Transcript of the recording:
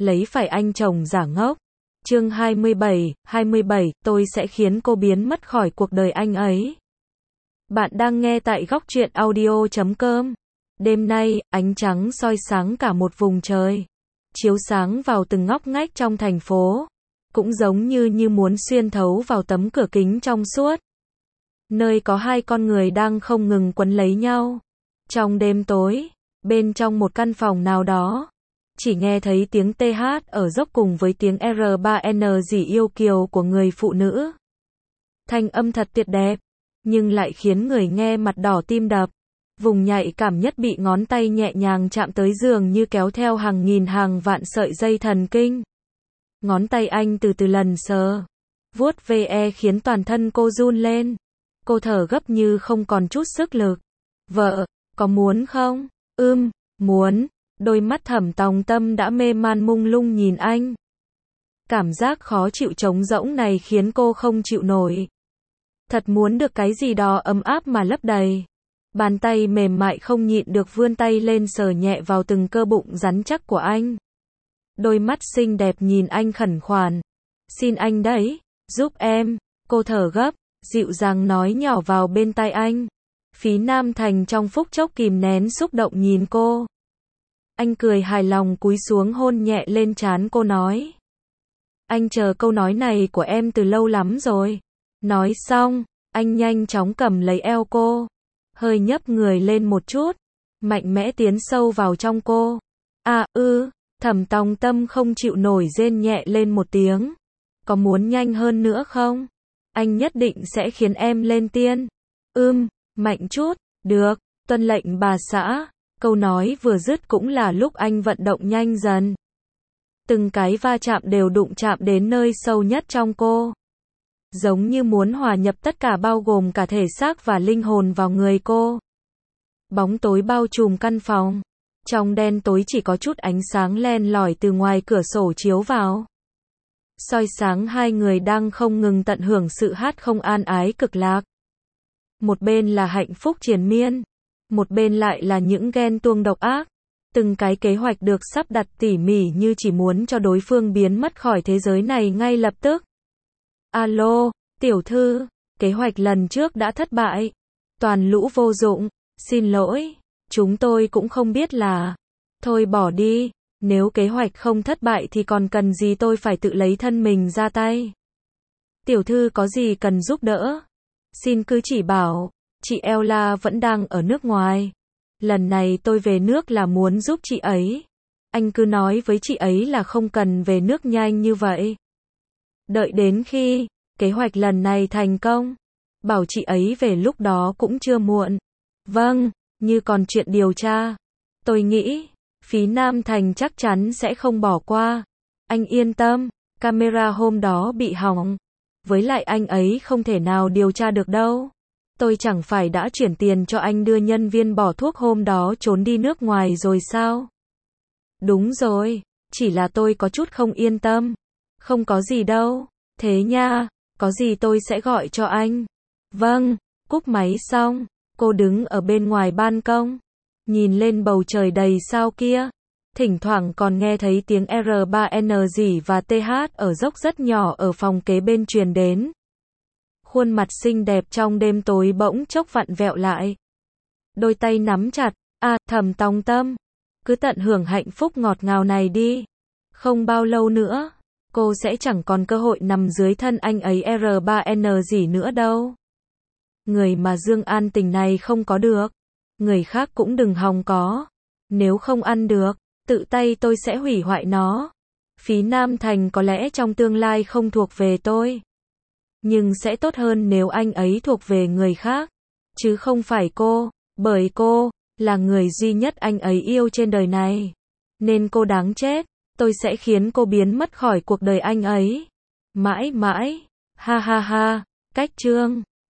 lấy phải anh chồng giả ngốc. Chương 27, tôi sẽ khiến cô biến mất khỏi cuộc đời anh ấy. Bạn đang nghe tại góc truyện audio.com. Đêm nay, ánh trắng soi sáng cả một vùng trời, chiếu sáng vào từng ngóc ngách trong thành phố, cũng giống như muốn xuyên thấu vào tấm cửa kính trong suốt, nơi có hai con người đang không ngừng quấn lấy nhau. Trong đêm tối, bên trong một căn phòng nào đó, chỉ nghe thấy tiếng TH ở dốc cùng với tiếng R3N dỉ yêu kiều của người phụ nữ. Thanh âm thật tuyệt đẹp, nhưng lại khiến người nghe mặt đỏ tim đập. Vùng nhạy cảm nhất bị ngón tay nhẹ nhàng chạm tới dường như kéo theo hàng nghìn hàng vạn sợi dây thần kinh. Ngón tay anh từ từ lần sờ, vuốt ve khiến toàn thân cô run lên. Cô thở gấp như không còn chút sức lực. Vợ, có muốn không? Muốn. Đôi mắt Thẩm Tòng Tâm đã mê man mông lung nhìn anh. Cảm giác khó chịu trống rỗng này khiến cô không chịu nổi. Thật muốn được cái gì đó ấm áp mà lấp đầy. Bàn tay mềm mại không nhịn được vươn tay lên sờ nhẹ vào từng cơ bụng rắn chắc của anh. Đôi mắt xinh đẹp nhìn anh khẩn khoản. Xin anh đấy, giúp em. Cô thở gấp, dịu dàng nói nhỏ vào bên tai anh. Phí Nam Thành trong phút chốc kìm nén xúc động nhìn cô. Anh cười hài lòng cúi xuống hôn nhẹ lên trán cô nói. Anh chờ câu nói này của em từ lâu lắm rồi. Nói xong, anh nhanh chóng cầm lấy eo cô, hơi nhấc người lên một chút, mạnh mẽ tiến sâu vào trong cô. Thẩm Tòng Tâm không chịu nổi rên nhẹ lên một tiếng. Có muốn nhanh hơn nữa không? Anh nhất định sẽ khiến em lên tiên. Mạnh chút, được, tuân lệnh bà xã. Câu nói vừa dứt cũng là lúc anh vận động nhanh dần. Từng cái va chạm đều đụng chạm đến nơi sâu nhất trong cô. Giống như muốn hòa nhập tất cả bao gồm cả thể xác và linh hồn vào người cô. Bóng tối bao trùm căn phòng. Trong đen tối chỉ có chút ánh sáng len lỏi từ ngoài cửa sổ chiếu vào. Soi sáng hai người đang không ngừng tận hưởng sự hát không an ái cực lạc. Một bên là hạnh phúc triền miên, một bên lại là những ghen tuông độc ác. Từng cái kế hoạch được sắp đặt tỉ mỉ như chỉ muốn cho đối phương biến mất khỏi thế giới này ngay lập tức. Alo, tiểu thư, kế hoạch lần trước đã thất bại. Toàn lũ vô dụng, xin lỗi, chúng tôi cũng không biết là. Thôi bỏ đi, nếu kế hoạch không thất bại thì còn cần gì tôi phải tự lấy thân mình ra tay. Tiểu thư có gì cần giúp đỡ? Xin cứ chỉ bảo, chị Ella vẫn đang ở nước ngoài. Lần này tôi về nước là muốn giúp chị ấy. Anh cứ nói với chị ấy là không cần về nước nhanh như vậy. Đợi đến khi kế hoạch lần này thành công, bảo chị ấy về lúc đó cũng chưa muộn. Vâng, như còn chuyện điều tra. Tôi nghĩ, Phí Nam Thành chắc chắn sẽ không bỏ qua. Anh yên tâm, camera hôm đó bị hỏng. Với lại anh ấy không thể nào điều tra được đâu. Tôi chẳng phải đã chuyển tiền cho anh đưa nhân viên bỏ thuốc hôm đó trốn đi nước ngoài rồi sao? Đúng rồi, chỉ là tôi có chút không yên tâm. Không có gì đâu, thế nha, có gì tôi sẽ gọi cho anh. Vâng, cúp máy xong, cô đứng ở bên ngoài ban công, nhìn lên bầu trời đầy sao kia. Thỉnh thoảng còn nghe thấy tiếng R3N dỉ và TH ở dốc rất nhỏ ở phòng kế bên truyền đến. Khuôn mặt xinh đẹp trong đêm tối bỗng chốc vặn vẹo lại. Đôi tay nắm chặt, Thẩm Tòng Tâm, cứ tận hưởng hạnh phúc ngọt ngào này đi. Không bao lâu nữa, cô sẽ chẳng còn cơ hội nằm dưới thân anh ấy R3N gì nữa đâu. Người mà Dương An Tình này không có được, người khác cũng đừng hòng có. Nếu không ăn được, tự tay tôi sẽ hủy hoại nó. Phí Nam Thành có lẽ trong tương lai không thuộc về tôi, nhưng sẽ tốt hơn nếu anh ấy thuộc về người khác, chứ không phải cô, bởi cô là người duy nhất anh ấy yêu trên đời này. Nên cô đáng chết, tôi sẽ khiến cô biến mất khỏi cuộc đời anh ấy. Mãi mãi, ha ha ha, cách chương.